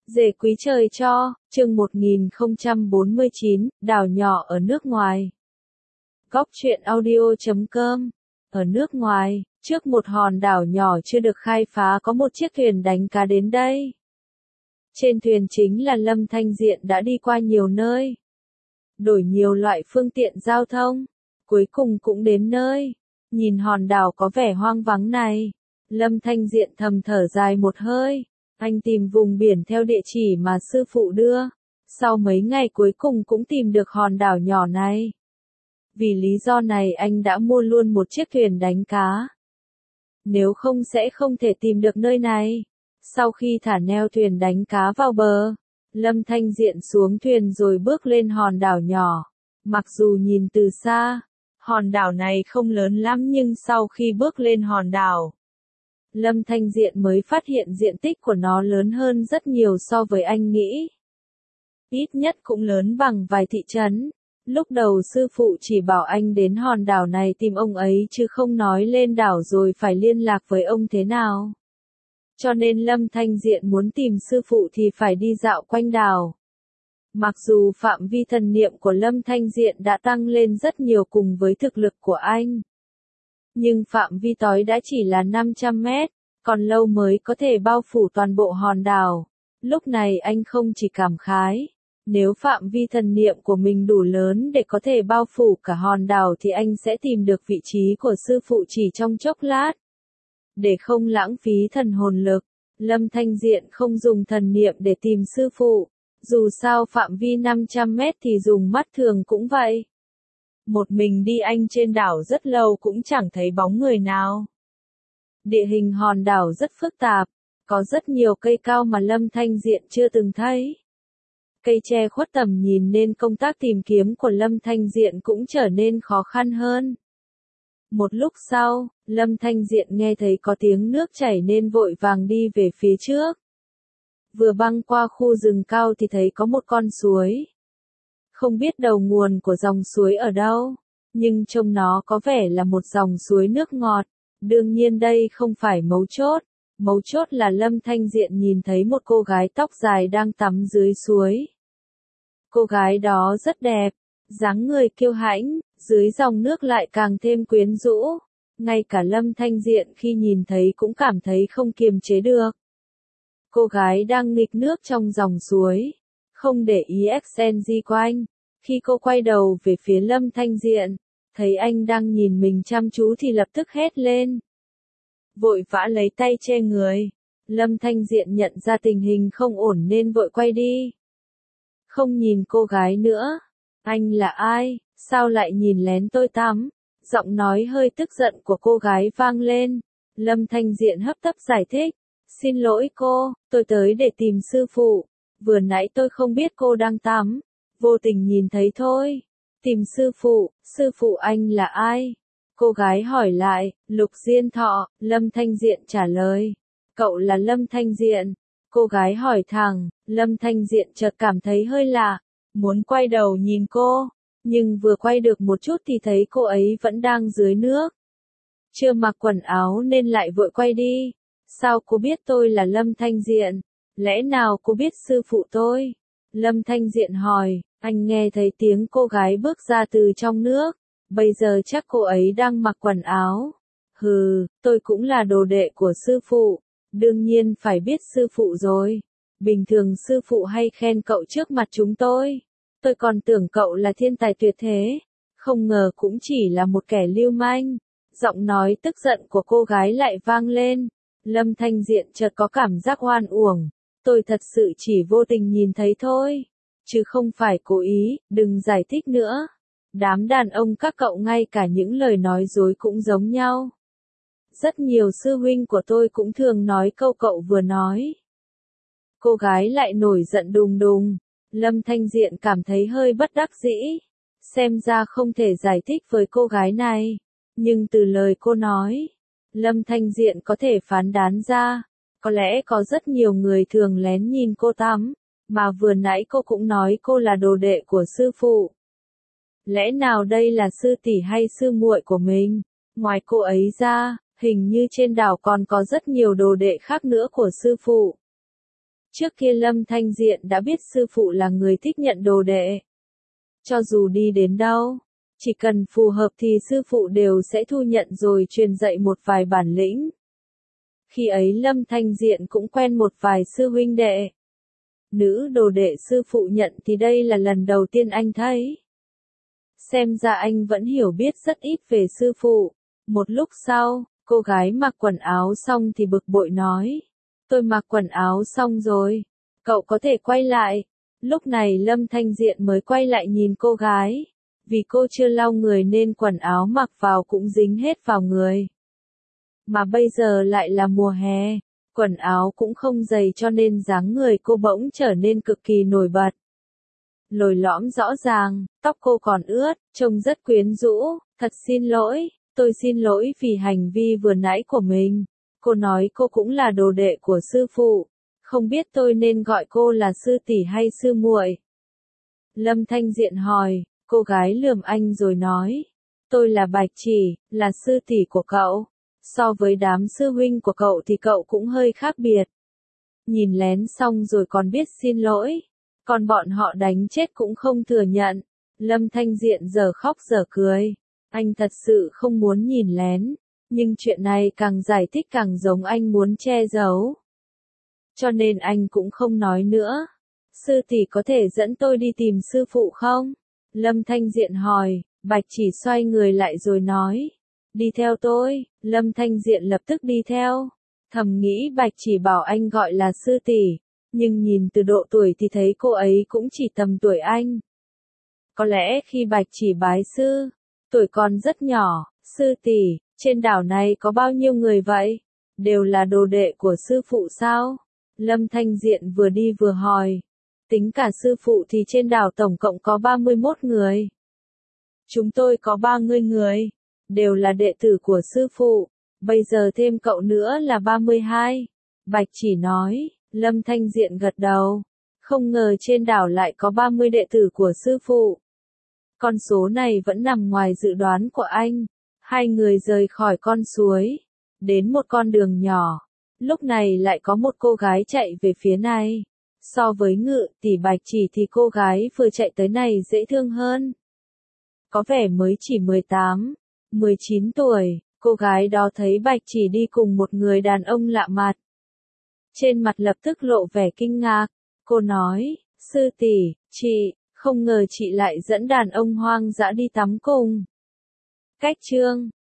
Dề quý trời cho, chương 1049, đảo nhỏ ở nước ngoài. Góc truyện audio.com. Ở nước ngoài, trước một hòn đảo nhỏ chưa được khai phá có một chiếc thuyền đánh cá đến đây. Trên thuyền chính là Lâm Thanh Diện đã đi qua nhiều nơi, đổi nhiều loại phương tiện giao thông, cuối cùng cũng đến nơi. Nhìn hòn đảo có vẻ hoang vắng này, Lâm Thanh Diện thầm thở dài một hơi. Anh tìm vùng biển theo địa chỉ mà sư phụ đưa. Sau mấy ngày cuối cùng cũng tìm được hòn đảo nhỏ này. Vì lý do này anh đã mua luôn một chiếc thuyền đánh cá. Nếu không sẽ không thể tìm được nơi này. Sau khi thả neo thuyền đánh cá vào bờ, Lâm Thanh Diện xuống thuyền rồi bước lên hòn đảo nhỏ. Mặc dù nhìn từ xa, hòn đảo này không lớn lắm nhưng sau khi bước lên hòn đảo, Lâm Thanh Diện mới phát hiện diện tích của nó lớn hơn rất nhiều so với anh nghĩ. Ít nhất cũng lớn bằng vài thị trấn. Lúc đầu sư phụ chỉ bảo anh đến hòn đảo này tìm ông ấy chứ không nói lên đảo rồi phải liên lạc với ông thế nào. Cho nên Lâm Thanh Diện muốn tìm sư phụ thì phải đi dạo quanh đảo. Mặc dù phạm vi thần niệm của Lâm Thanh Diện đã tăng lên rất nhiều cùng với thực lực của anh, nhưng phạm vi tối đã chỉ là 500 mét, còn lâu mới có thể bao phủ toàn bộ hòn đảo. Lúc này anh không chỉ cảm khái, nếu phạm vi thần niệm của mình đủ lớn để có thể bao phủ cả hòn đảo thì anh sẽ tìm được vị trí của sư phụ chỉ trong chốc lát. Để không lãng phí thần hồn lực, Lâm Thanh Diện không dùng thần niệm để tìm sư phụ, dù sao phạm vi 500 mét thì dùng mắt thường cũng vậy. Một mình đi anh trên đảo rất lâu cũng chẳng thấy bóng người nào. Địa hình hòn đảo rất phức tạp, có rất nhiều cây cao mà Lâm Thanh Diện chưa từng thấy. Cây che khuất tầm nhìn nên công tác tìm kiếm của Lâm Thanh Diện cũng trở nên khó khăn hơn. Một lúc sau, Lâm Thanh Diện nghe thấy có tiếng nước chảy nên vội vàng đi về phía trước. Vừa băng qua khu rừng cao thì thấy có một con suối. Không biết đầu nguồn của dòng suối ở đâu, nhưng trông nó có vẻ là một dòng suối nước ngọt. Đương nhiên đây không phải mấu chốt là Lâm Thanh Diện nhìn thấy một cô gái tóc dài đang tắm dưới suối. Cô gái đó rất đẹp, dáng người kiêu hãnh, dưới dòng nước lại càng thêm quyến rũ. Ngay cả Lâm Thanh Diện khi nhìn thấy cũng cảm thấy không kiềm chế được. Cô gái đang nghịch nước trong dòng suối, không để ý XNG quanh. Khi cô quay đầu về phía Lâm Thanh Diện, thấy anh đang nhìn mình chăm chú thì lập tức hét lên. Vội vã lấy tay che người. Lâm Thanh Diện nhận ra tình hình không ổn nên vội quay đi. Không nhìn cô gái nữa. Anh là ai? Sao lại nhìn lén tôi tắm? Giọng nói hơi tức giận của cô gái vang lên. Lâm Thanh Diện hấp tấp giải thích. Xin lỗi cô, tôi tới để tìm sư phụ. Vừa nãy tôi không biết cô đang tắm. Vô tình nhìn thấy thôi. Tìm sư phụ anh là ai? Cô gái hỏi lại. Lục Diên Thọ, Lâm Thanh Diện trả lời. Cậu là Lâm Thanh Diện? Cô gái hỏi thẳng. Lâm Thanh Diện chợt cảm thấy hơi lạ, muốn quay đầu nhìn cô, nhưng vừa quay được một chút thì thấy cô ấy vẫn đang dưới nước. Chưa mặc quần áo nên lại vội quay đi. Sao cô biết tôi là Lâm Thanh Diện? Lẽ nào cô biết sư phụ tôi? Lâm Thanh Diện hỏi. Anh nghe thấy tiếng cô gái bước ra từ trong nước. Bây giờ chắc cô ấy đang mặc quần áo. Hừ, tôi cũng là đồ đệ của sư phụ. Đương nhiên phải biết sư phụ rồi. Bình thường sư phụ hay khen cậu trước mặt chúng tôi. Tôi còn tưởng cậu là thiên tài tuyệt thế. Không ngờ cũng chỉ là một kẻ lưu manh. Giọng nói tức giận của cô gái lại vang lên. Lâm Thanh Diện chợt có cảm giác oan uổng. Tôi thật sự chỉ vô tình nhìn thấy thôi, chứ không phải cố ý, đừng giải thích nữa. Đám đàn ông các cậu ngay cả những lời nói dối cũng giống nhau. Rất nhiều sư huynh của tôi cũng thường nói câu cậu vừa nói. Cô gái lại nổi giận đùng đùng. Lâm Thanh Diện cảm thấy hơi bất đắc dĩ. Xem ra không thể giải thích với cô gái này. Nhưng từ lời cô nói, Lâm Thanh Diện có thể phán đoán ra. Có lẽ có rất nhiều người thường lén nhìn cô tắm. Mà vừa nãy cô cũng nói cô là đồ đệ của sư phụ. Lẽ nào đây là sư tỷ hay sư muội của mình? Ngoài cô ấy ra, hình như trên đảo còn có rất nhiều đồ đệ khác nữa của sư phụ. Trước kia Lâm Thanh Diện đã biết sư phụ là người thích nhận đồ đệ. Cho dù đi đến đâu, chỉ cần phù hợp thì sư phụ đều sẽ thu nhận rồi truyền dạy một vài bản lĩnh. Khi ấy Lâm Thanh Diện cũng quen một vài sư huynh đệ. Nữ đồ đệ sư phụ nhận thì đây là lần đầu tiên anh thấy. Xem ra anh vẫn hiểu biết rất ít về sư phụ. Một lúc sau, cô gái mặc quần áo xong thì bực bội nói. Tôi mặc quần áo xong rồi, cậu có thể quay lại. Lúc này Lâm Thanh Diện mới quay lại nhìn cô gái. Vì cô chưa lau người nên quần áo mặc vào cũng dính hết vào người. Mà bây giờ lại là mùa hè, quần áo cũng không dày cho nên dáng người cô bỗng trở nên cực kỳ nổi bật. Lồi lõm rõ ràng, tóc cô còn ướt, trông rất quyến rũ. Thật xin lỗi, tôi xin lỗi vì hành vi vừa nãy của mình. Cô nói cô cũng là đồ đệ của sư phụ. Không biết tôi nên gọi cô là sư tỷ hay sư muội? Lâm Thanh Diện hỏi, cô gái lườm anh rồi nói. Tôi là Bạch Chỉ, là sư tỷ của cậu. So với đám sư huynh của cậu thì cậu cũng hơi khác biệt. Nhìn lén xong rồi còn biết xin lỗi. Còn bọn họ đánh chết cũng không thừa nhận. Lâm Thanh Diện giờ khóc giờ cười. Anh thật sự không muốn nhìn lén. Nhưng chuyện này càng giải thích càng giống anh muốn che giấu. Cho nên anh cũng không nói nữa. Sư tỷ có thể dẫn tôi đi tìm sư phụ không? Lâm Thanh Diện hỏi. Bạch Chỉ xoay người lại rồi nói. Đi theo tôi. Lâm Thanh Diện lập tức đi theo. Thầm nghĩ Bạch Chỉ bảo anh gọi là sư tỷ. Nhưng nhìn từ độ tuổi thì thấy cô ấy cũng chỉ tầm tuổi anh. Có lẽ khi Bạch Chỉ bái sư, tuổi còn rất nhỏ. Sư tỷ, trên đảo này có bao nhiêu người vậy? Đều là đồ đệ của sư phụ sao? Lâm Thanh Diện vừa đi vừa hỏi. Tính cả sư phụ thì trên đảo tổng cộng có 31 người. Chúng tôi có 30 người. Đều là đệ tử của sư phụ. Bây giờ thêm cậu nữa là 32. Bạch Chỉ nói. Lâm Thanh Diện gật đầu. Không ngờ trên đảo lại có 30 đệ tử của sư phụ. Con số này vẫn nằm ngoài dự đoán của anh. Hai người rời khỏi con suối. Đến một con đường nhỏ. Lúc này lại có một cô gái chạy về phía này. So với Ngự tỷ Bạch Chỉ thì cô gái vừa chạy tới này dễ thương hơn. Có vẻ mới chỉ 18, 19 tuổi. Cô gái đó thấy Bạch Chỉ đi cùng một người đàn ông lạ mặt. Trên mặt lập tức lộ vẻ kinh ngạc. Cô nói, sư tỷ, chị, không ngờ chị lại dẫn đàn ông hoang dã đi tắm cùng. Cách chương